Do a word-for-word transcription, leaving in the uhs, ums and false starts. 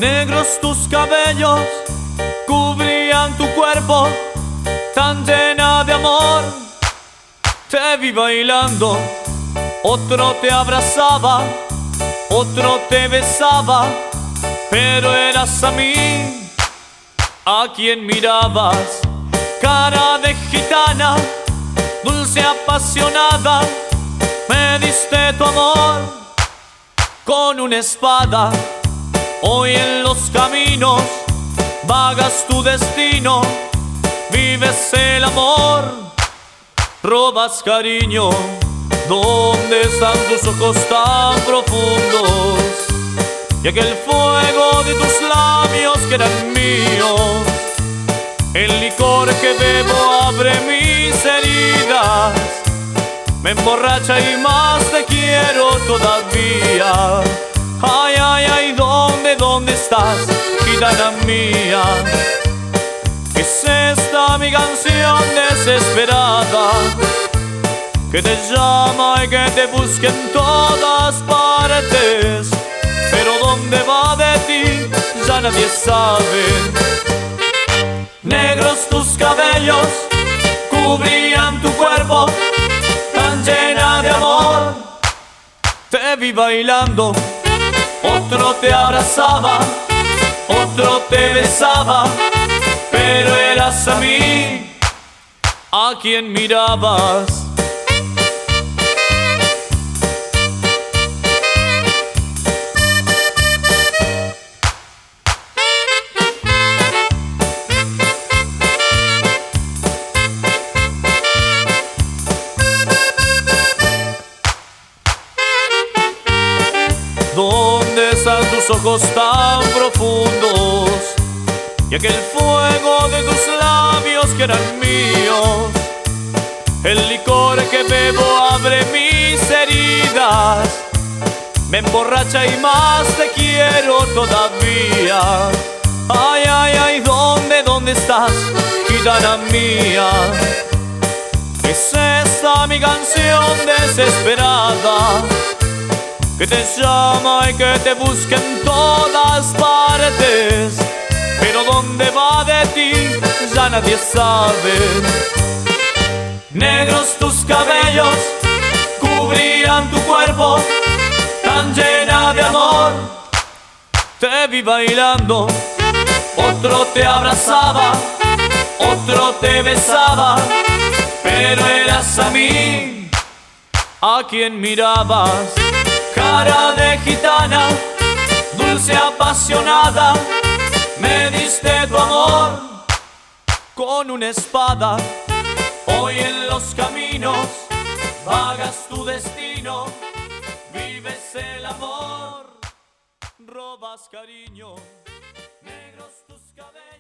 Negros tus cabellos cubrían tu cuerpo, tan llena de amor. Te vi bailando, otro te abrazaba, otro te besaba, pero eras a mí a quien mirabas. Cara de gitana, dulce apasionada, me diste tu amor con una espada. Hoy en los caminos vagas tu destino, vives el amor, robas cariño. ¿Dónde están tus ojos tan profundos? Y aquel fuego de tus labios que eran míos. El licor que bebo abre mis heridas, me emborracha y más te quiero todavía. Ay, ay, ay, ¿dónde, dónde estás, gitana mía? Es esta mi canción desesperada, que te llama y que te busca en todas partes, pero dónde va de ti ya nadie sabe. Negros tus cabellos cubrían tu cuerpo, tan llena de amor. Te vi bailando, otro te abrazaba, otro te besaba, pero eras a mí a quien mirabas. ¿Dónde están tus ojos tan profundos? Y aquel fuego de tus labios que eran míos. El licor que bebo abre mis heridas, me emborracha y más te quiero todavía. Ay, ay, ay, ¿dónde, dónde estás, gitana mía? Es esta mi canción desesperada, que te llama y que te busca en todas partes, pero dónde va de ti ya nadie sabe. Negros tus cabellos cubrían tu cuerpo, tan llena de amor. Te vi bailando, otro te abrazaba, otro te besaba, pero eras a mí a quien mirabas. Cara de gitana, dulce apasionada, me diste tu amor con una espada. Hoy en los caminos vagas tu destino, vives el amor, robas cariño. Negros tus cabellos.